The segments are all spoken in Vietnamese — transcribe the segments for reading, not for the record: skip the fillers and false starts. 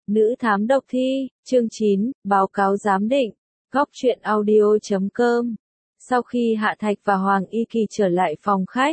Nữ thám độc thi, chương 9, báo cáo giám định, góc truyện audio.com. Sau khi Hạ Thạch và Hoàng Y Kỳ trở lại phòng khách,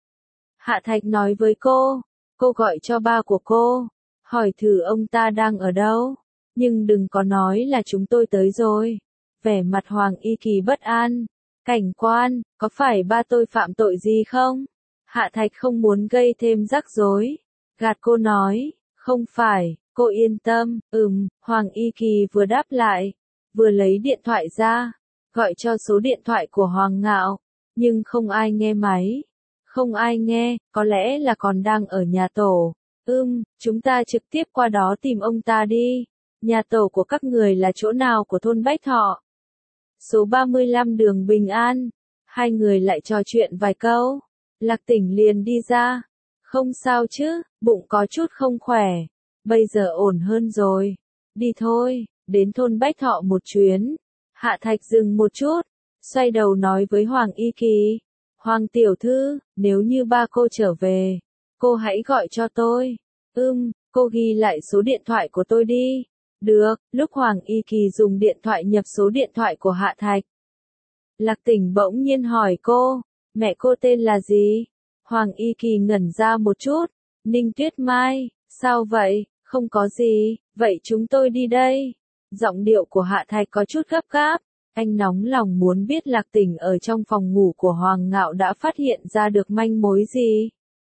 Hạ Thạch nói với cô gọi cho ba của cô, hỏi thử ông ta đang ở đâu, nhưng đừng có nói là chúng tôi tới rồi. Vẻ mặt Hoàng Y Kỳ bất an, cảnh quan, có phải ba tôi phạm tội gì không? Hạ Thạch không muốn gây thêm rắc rối, gạt cô nói, không phải, cô yên tâm, Hoàng Y Kỳ vừa đáp lại, vừa lấy điện thoại ra, gọi cho số điện thoại của Hoàng Ngạo, nhưng không ai nghe máy. Không ai nghe, có lẽ là còn đang ở nhà tổ. Chúng ta trực tiếp qua đó tìm ông ta đi. Nhà tổ của các người là chỗ nào của thôn Bách Thọ? Số 35 đường Bình An. Hai người lại trò chuyện vài câu. Lạc Tỉnh liền đi ra. Không sao chứ, bụng có chút không khỏe. Bây giờ ổn hơn rồi. Đi thôi, đến thôn Bách Thọ một chuyến. Hạ Thạch dừng một chút, xoay đầu nói với Hoàng Y Kỳ. Hoàng tiểu thư, nếu như ba cô trở về, cô hãy gọi cho tôi. Cô ghi lại số điện thoại của tôi đi. Được, lúc Hoàng Y Kỳ dùng điện thoại nhập số điện thoại của Hạ Thạch. Lạc Tỉnh bỗng nhiên hỏi cô, mẹ cô tên là gì? Hoàng Y Kỳ ngẩn ra một chút, Ninh Tuyết Mai, sao vậy, không có gì, vậy chúng tôi đi đây. Giọng điệu của Hạ Thạch có chút gấp gáp. Anh nóng lòng muốn biết Lạc Tỉnh ở trong phòng ngủ của Hoàng Ngạo đã phát hiện ra được manh mối gì.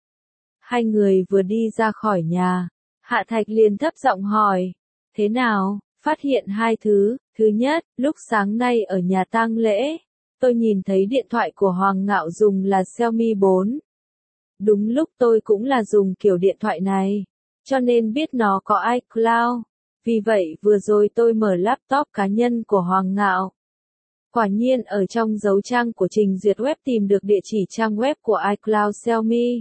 Hai người vừa đi ra khỏi nhà, Hạ Thạch liền thấp giọng hỏi, thế nào, phát hiện hai thứ. Thứ nhất, lúc sáng nay ở nhà tang lễ, tôi nhìn thấy điện thoại của Hoàng Ngạo dùng là Xiaomi 4. Đúng lúc tôi cũng là dùng kiểu điện thoại này, cho nên biết nó có iCloud. Vì vậy vừa rồi tôi mở laptop cá nhân của Hoàng Ngạo. Quả nhiên ở trong dấu trang của trình duyệt web tìm được địa chỉ trang web của iCloud Xiaomi.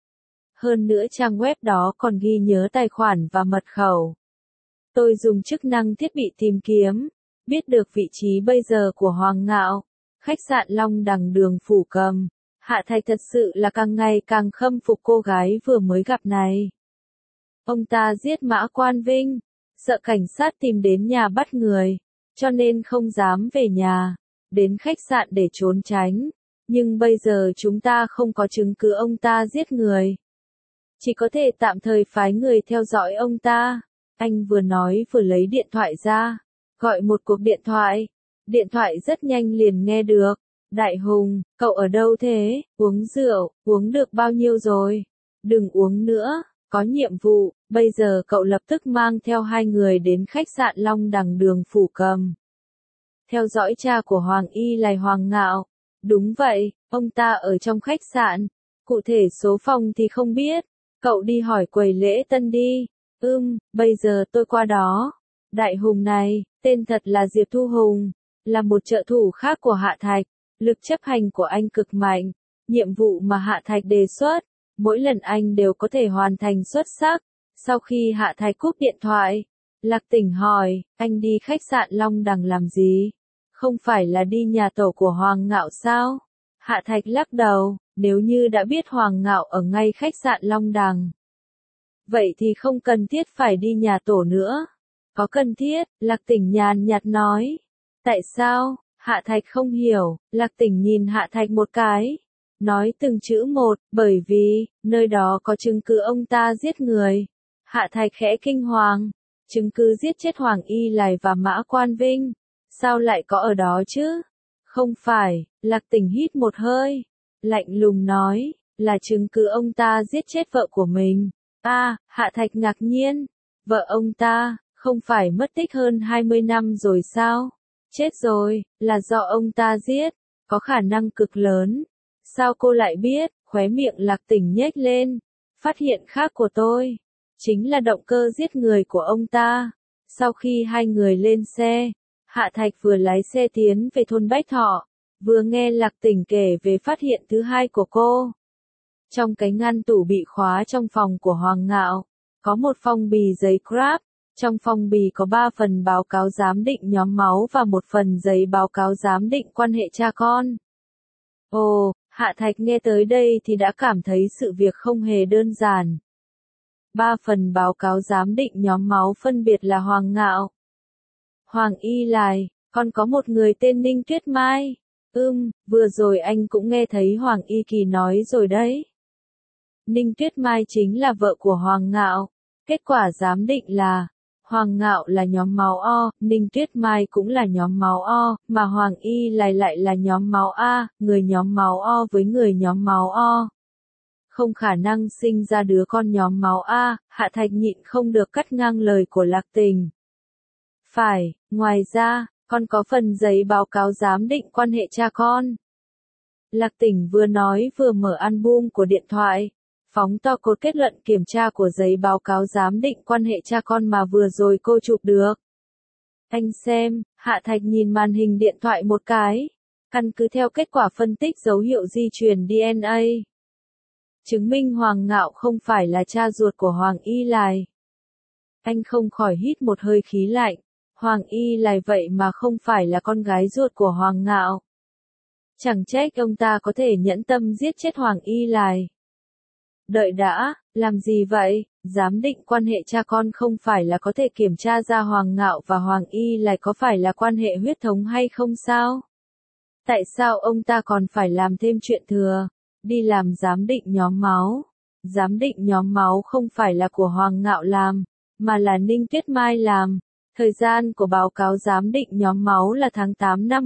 Hơn nữa trang web đó còn ghi nhớ tài khoản và mật khẩu. Tôi dùng chức năng thiết bị tìm kiếm, biết được vị trí bây giờ của Hoàng Ngạo, khách sạn Long Đằng đường Phủ Cầm. Hạ Thạch thật sự là càng ngày càng khâm phục cô gái vừa mới gặp này. Ông ta giết Mã Quan Vinh, sợ cảnh sát tìm đến nhà bắt người, cho nên không dám về nhà, đến khách sạn để trốn tránh. Nhưng bây giờ chúng ta không có chứng cứ ông ta giết người. Chỉ có thể tạm thời phái người theo dõi ông ta. Anh vừa nói vừa lấy điện thoại ra, gọi một cuộc điện thoại. Điện thoại rất nhanh liền nghe được. Đại Hùng, cậu ở đâu thế? Uống rượu, uống được bao nhiêu rồi? Đừng uống nữa, có nhiệm vụ. Bây giờ cậu lập tức mang theo hai người đến khách sạn Long Đằng đường Phủ Cầm. Theo dõi cha của Hoàng Y là Hoàng Ngạo. Đúng vậy, ông ta ở trong khách sạn. Cụ thể số phòng thì không biết. Cậu đi hỏi quầy lễ tân đi. Bây giờ tôi qua đó. Đại Hùng này, tên thật là Diệp Thu Hùng, là một trợ thủ khác của Hạ Thạch. Lực chấp hành của anh cực mạnh. Nhiệm vụ mà Hạ Thạch đề xuất, mỗi lần anh đều có thể hoàn thành xuất sắc. Sau khi Hạ Thạch cúp điện thoại, Lạc Tỉnh hỏi, anh đi khách sạn Long Đằng làm gì? Không phải là đi nhà tổ của Hoàng Ngạo sao? Hạ Thạch lắc đầu, nếu như đã biết Hoàng Ngạo ở ngay khách sạn Long Đằng, vậy thì không cần thiết phải đi nhà tổ nữa. Có cần thiết, Lạc Tỉnh nhàn nhạt nói. Tại sao? Hạ Thạch không hiểu, Lạc Tỉnh nhìn Hạ Thạch một cái. Nói từng chữ một, bởi vì, nơi đó có chứng cứ ông ta giết người. Hạ Thạch khẽ kinh hoàng, chứng cứ giết chết Hoàng Y Lài và Mã Quan Vinh. Sao lại có ở đó chứ? Không phải, Lạc Tỉnh hít một hơi, lạnh lùng nói, là chứng cứ ông ta giết chết vợ của mình. Hạ Thạch ngạc nhiên, vợ ông ta, không phải mất tích hơn 20 năm rồi sao? Chết rồi, là do ông ta giết, có khả năng cực lớn. Sao cô lại biết? Khóe miệng Lạc Tỉnh nhếch lên. Phát hiện khác của tôi, chính là động cơ giết người của ông ta. Sau khi hai người lên xe, Hạ Thạch vừa lái xe tiến về thôn Bách Thọ, vừa nghe Lạc Tỉnh kể về phát hiện thứ hai của cô. Trong cái ngăn tủ bị khóa trong phòng của Hoàng Ngạo, có một phong bì giấy crap. Trong phong bì có 3 phần báo cáo giám định nhóm máu và một phần giấy báo cáo giám định quan hệ cha con. Ồ, Hạ Thạch nghe tới đây thì đã cảm thấy sự việc không hề đơn giản. 3 phần báo cáo giám định nhóm máu phân biệt là Hoàng Ngạo, Hoàng Y Lài, còn có một người tên Ninh Tuyết Mai. Vừa rồi anh cũng nghe thấy Hoàng Y Kỳ nói rồi đấy. Ninh Tuyết Mai chính là vợ của Hoàng Ngạo. Kết quả giám định là, Hoàng Ngạo là nhóm máu O, Ninh Tuyết Mai cũng là nhóm máu O, mà Hoàng Y Lài lại là nhóm máu A, người nhóm máu O với người nhóm máu O. Không khả năng sinh ra đứa con nhóm máu A, Hạ Thạch nhịn không được cắt ngang lời của Lạc Tình. Phải, ngoài ra, còn có phần giấy báo cáo giám định quan hệ cha con. Lạc Tình vừa nói vừa mở album của điện thoại, phóng to cột kết luận kiểm tra của giấy báo cáo giám định quan hệ cha con mà vừa rồi cô chụp được. Anh xem, Hạ Thạch nhìn màn hình điện thoại một cái, căn cứ theo kết quả phân tích dấu hiệu di truyền DNA. Chứng minh Hoàng Ngạo không phải là cha ruột của Hoàng Y Lài. Anh không khỏi hít một hơi khí lạnh, Hoàng Y Lài vậy mà không phải là con gái ruột của Hoàng Ngạo. Chẳng trách ông ta có thể nhẫn tâm giết chết Hoàng Y Lài. Đợi đã, làm gì vậy? Giám định quan hệ cha con không phải là có thể kiểm tra ra Hoàng Ngạo và Hoàng Y Lài có phải là quan hệ huyết thống hay không sao? Tại sao ông ta còn phải làm thêm chuyện thừa? Đi làm giám định nhóm máu. Giám định nhóm máu không phải là của Hoàng Ngạo làm, mà là Ninh Tuyết Mai làm. Thời gian của báo cáo giám định nhóm máu là tháng 8 năm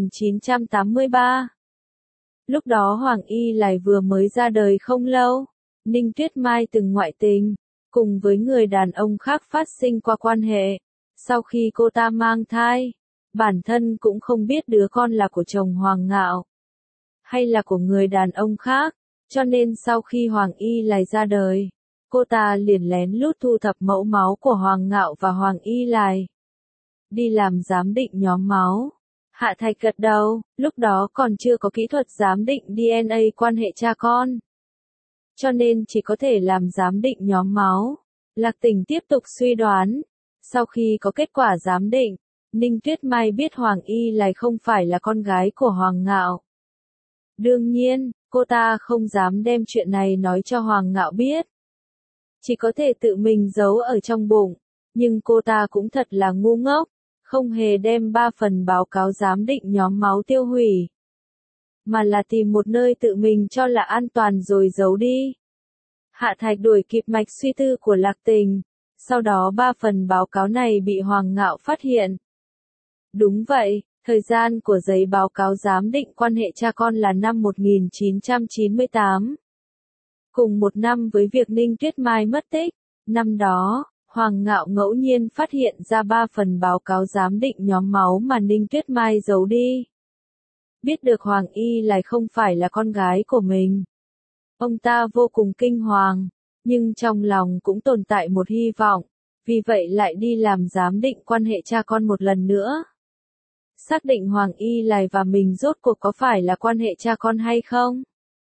1983. Lúc đó Hoàng Y Lài vừa mới ra đời không lâu. Ninh Tuyết Mai từng ngoại tình, cùng với người đàn ông khác phát sinh qua quan hệ. Sau khi cô ta mang thai, bản thân cũng không biết đứa con là của chồng Hoàng Ngạo, hay là của người đàn ông khác, cho nên sau khi Hoàng Y Lài ra đời, cô ta liền lén lút thu thập mẫu máu của Hoàng Ngạo và Hoàng Y Lài. Đi làm giám định nhóm máu. Hạ Thạch gật đầu, lúc đó còn chưa có kỹ thuật giám định DNA quan hệ cha con. Cho nên chỉ có thể làm giám định nhóm máu. Lạc Tình tiếp tục suy đoán. Sau khi có kết quả giám định, Ninh Tuyết Mai biết Hoàng Y Lài không phải là con gái của Hoàng Ngạo. Đương nhiên, cô ta không dám đem chuyện này nói cho Hoàng Ngạo biết. Chỉ có thể tự mình giấu ở trong bụng. Nhưng cô ta cũng thật là ngu ngốc, không hề đem 3 phần báo cáo giám định nhóm máu tiêu hủy, mà là tìm một nơi tự mình cho là an toàn rồi giấu đi. Hạ Thạch đuổi kịp mạch suy tư của Lạc Tình, sau đó 3 phần báo cáo này bị Hoàng Ngạo phát hiện. Đúng vậy, thời gian của giấy báo cáo giám định quan hệ cha con là năm 1998. Cùng một năm với việc Ninh Tuyết Mai mất tích, năm đó, Hoàng Ngạo ngẫu nhiên phát hiện ra 3 phần báo cáo giám định nhóm máu mà Ninh Tuyết Mai giấu đi. Biết được Hoàng Y Lài không phải là con gái của mình, ông ta vô cùng kinh hoàng, nhưng trong lòng cũng tồn tại một hy vọng, vì vậy lại đi làm giám định quan hệ cha con một lần nữa. Xác định Hoàng Y Lài và mình rốt cuộc có phải là quan hệ cha con hay không?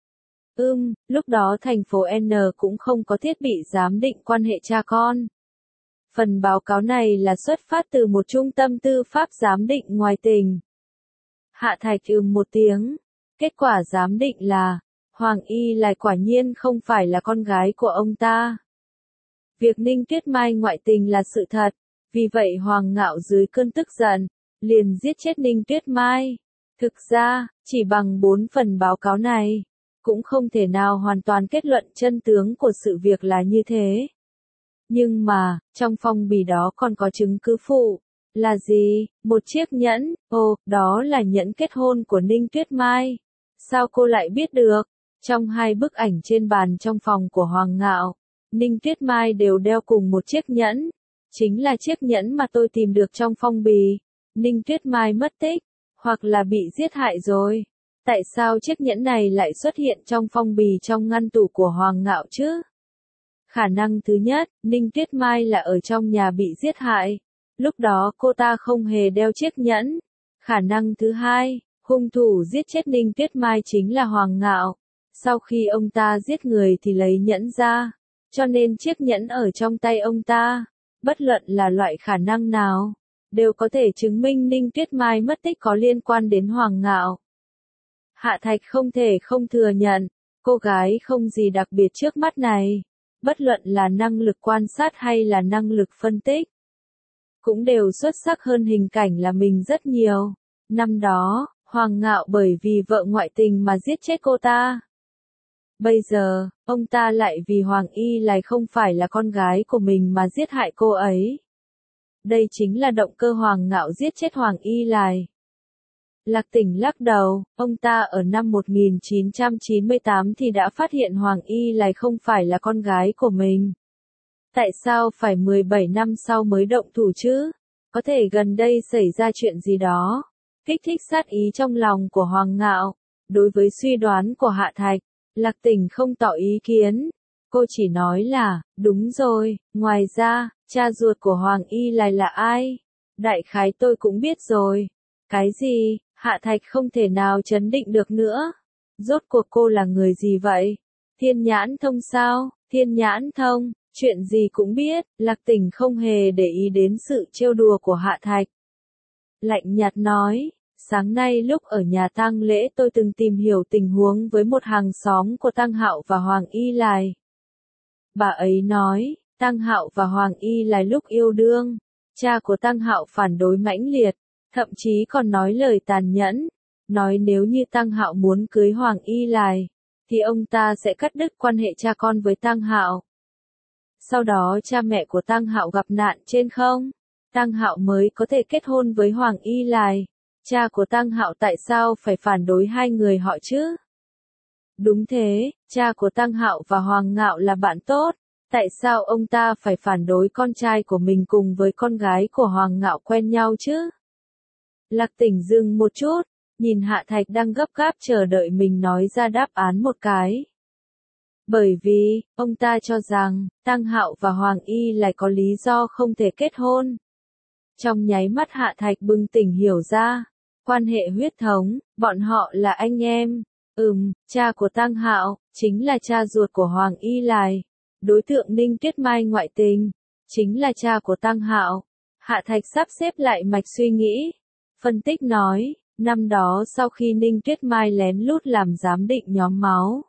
Lúc đó thành phố N cũng không có thiết bị giám định quan hệ cha con. Phần báo cáo này là xuất phát từ một trung tâm tư pháp giám định ngoài tỉnh. Hạ Thạch một tiếng. Kết quả giám định là, Hoàng Y Lài quả nhiên không phải là con gái của ông ta. Việc Ninh Tuyết Mai ngoại tình là sự thật, vì vậy Hoàng Ngạo dưới cơn tức giận, liền giết chết Ninh Tuyết Mai. Thực ra, chỉ bằng 4 phần báo cáo này, cũng không thể nào hoàn toàn kết luận chân tướng của sự việc là như thế. Nhưng mà, trong phong bì đó còn có chứng cứ phụ. Là gì? Một chiếc nhẫn. Ồ, đó là nhẫn kết hôn của Ninh Tuyết Mai. Sao cô lại biết được? Trong 2 bức ảnh trên bàn trong phòng của Hoàng Ngạo, Ninh Tuyết Mai đều đeo cùng một chiếc nhẫn. Chính là chiếc nhẫn mà tôi tìm được trong phong bì. Ninh Tuyết Mai mất tích, hoặc là bị giết hại rồi. Tại sao chiếc nhẫn này lại xuất hiện trong phong bì trong ngăn tủ của Hoàng Ngạo chứ? Khả năng thứ nhất, Ninh Tuyết Mai là ở trong nhà bị giết hại. Lúc đó cô ta không hề đeo chiếc nhẫn. Khả năng thứ hai, hung thủ giết chết Ninh Tuyết Mai chính là Hoàng Ngạo. Sau khi ông ta giết người thì lấy nhẫn ra, cho nên chiếc nhẫn ở trong tay ông ta, bất luận là loại khả năng nào, đều có thể chứng minh Ninh Tuyết Mai mất tích có liên quan đến Hoàng Ngạo. Hạ Thạch không thể không thừa nhận, cô gái không gì đặc biệt trước mắt này, bất luận là năng lực quan sát hay là năng lực phân tích, cũng đều xuất sắc hơn hình cảnh là mình rất nhiều. Năm đó, Hoàng Ngạo bởi vì vợ ngoại tình mà giết chết cô ta. Bây giờ, ông ta lại vì Hoàng Y Lài không phải là con gái của mình mà giết hại cô ấy. Đây chính là động cơ Hoàng Ngạo giết chết Hoàng Y Lài. Lạc Tỉnh lắc đầu, ông ta ở năm 1998 thì đã phát hiện Hoàng Y Lài không phải là con gái của mình. Tại sao phải 17 năm sau mới động thủ chứ? Có thể gần đây xảy ra chuyện gì đó? Kích thích sát ý trong lòng của Hoàng Ngạo. Đối với suy đoán của Hạ Thạch, Lạc Tỉnh không tỏ ý kiến. Cô chỉ nói là, đúng rồi, ngoài ra, cha ruột của Hoàng Y Lài là ai? Đại khái tôi cũng biết rồi. Cái gì? Hạ Thạch không thể nào chấn định được nữa. Rốt cuộc cô là người gì vậy? Thiên nhãn thông sao? Thiên nhãn thông, chuyện gì cũng biết. Lạc Tỉnh không hề để ý đến sự trêu đùa của Hạ Thạch. Lạnh nhạt nói, sáng nay lúc ở nhà tang lễ tôi từng tìm hiểu tình huống với một hàng xóm của Tăng Hạo và Hoàng Y Lài. Bà ấy nói, Tăng Hạo và Hoàng Y Lài lúc yêu đương, cha của Tăng Hạo phản đối mãnh liệt, thậm chí còn nói lời tàn nhẫn, nói nếu như Tăng Hạo muốn cưới Hoàng Y Lài, thì ông ta sẽ cắt đứt quan hệ cha con với Tăng Hạo. Sau đó cha mẹ của Tăng Hạo gặp nạn trên không, Tăng Hạo mới có thể kết hôn với Hoàng Y Lài. Cha của Tăng Hạo tại sao phải phản đối hai người họ chứ? Đúng thế, cha của Tăng Hạo và Hoàng Ngạo là bạn tốt, tại sao ông ta phải phản đối con trai của mình cùng với con gái của Hoàng Ngạo quen nhau chứ? Lạc Tỉnh dừng một chút, nhìn Hạ Thạch đang gấp gáp chờ đợi mình nói ra đáp án một cái. Bởi vì, ông ta cho rằng, Tăng Hạo và Hoàng Y lại có lý do không thể kết hôn. Trong nháy mắt Hạ Thạch bừng tỉnh hiểu ra, quan hệ huyết thống, bọn họ là anh em. Cha của Tăng Hạo, chính là cha ruột của Hoàng Y Lài. Đối tượng Ninh Tuyết Mai ngoại tình, chính là cha của Tăng Hạo. Hạ Thạch sắp xếp lại mạch suy nghĩ. Phân tích nói, năm đó sau khi Ninh Tuyết Mai lén lút làm giám định nhóm máu,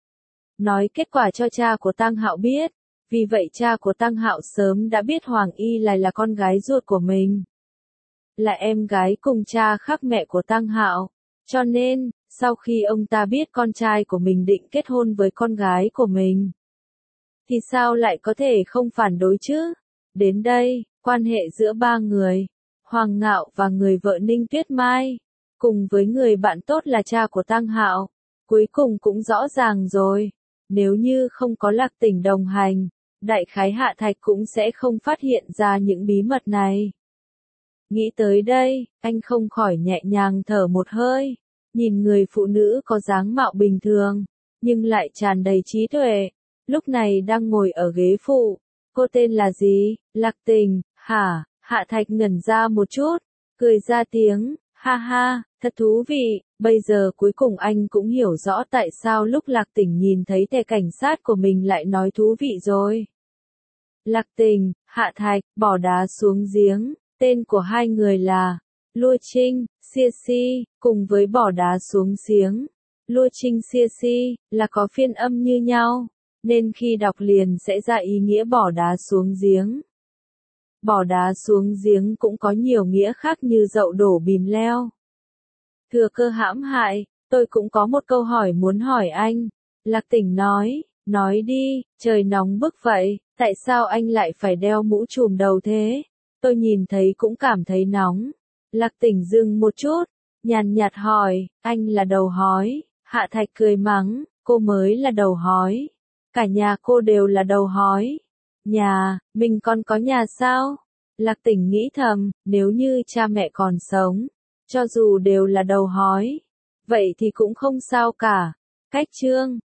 nói kết quả cho cha của Tăng Hạo biết, vì vậy cha của Tăng Hạo sớm đã biết Hoàng Y Lài là con gái ruột của mình, là em gái cùng cha khác mẹ của Tăng Hạo, cho nên, sau khi ông ta biết con trai của mình định kết hôn với con gái của mình, thì sao lại có thể không phản đối chứ? Đến đây, quan hệ giữa ba người, Hoàng Ngạo và người vợ Ninh Tuyết Mai, cùng với người bạn tốt là cha của Tăng Hạo, cuối cùng cũng rõ ràng rồi. Nếu như không có Lạc Tỉnh đồng hành, đại khái Hạ Thạch cũng sẽ không phát hiện ra những bí mật này. Nghĩ tới đây, anh không khỏi nhẹ nhàng thở một hơi, nhìn người phụ nữ có dáng mạo bình thường, nhưng lại tràn đầy trí tuệ, lúc này đang ngồi ở ghế phụ. Cô tên là gì? Lạc Tỉnh, hả? Hạ Thạch ngẩn ra một chút, cười ra tiếng, ha ha, thật thú vị, bây giờ cuối cùng anh cũng hiểu rõ tại sao lúc Lạc Tỉnh nhìn thấy thẻ cảnh sát của mình lại nói thú vị rồi. Lạc Tỉnh, Hạ Thạch, bỏ đá xuống giếng, tên của hai người là Lua Trinh, Xia Si, cùng với bỏ đá xuống giếng. Lua Trinh Xia Si là có phiên âm như nhau, nên khi đọc liền sẽ ra ý nghĩa bỏ đá xuống giếng. Bỏ đá xuống giếng cũng có nhiều nghĩa khác như dậu đổ bìm leo. Thừa cơ hãm hại, tôi cũng có một câu hỏi muốn hỏi anh. Lạc Tỉnh nói đi, trời nóng bức vậy, tại sao anh lại phải đeo mũ trùm đầu thế? Tôi nhìn thấy cũng cảm thấy nóng. Lạc Tỉnh dừng một chút, nhàn nhạt hỏi, anh là đầu hói. Hạ Thạch cười mắng, cô mới là đầu hói. Cả nhà cô đều là đầu hói. Nhà, mình còn có nhà sao? Lạc Tỉnh nghĩ thầm, nếu như cha mẹ còn sống, cho dù đều là đầu hói, vậy thì cũng không sao cả. Cách chương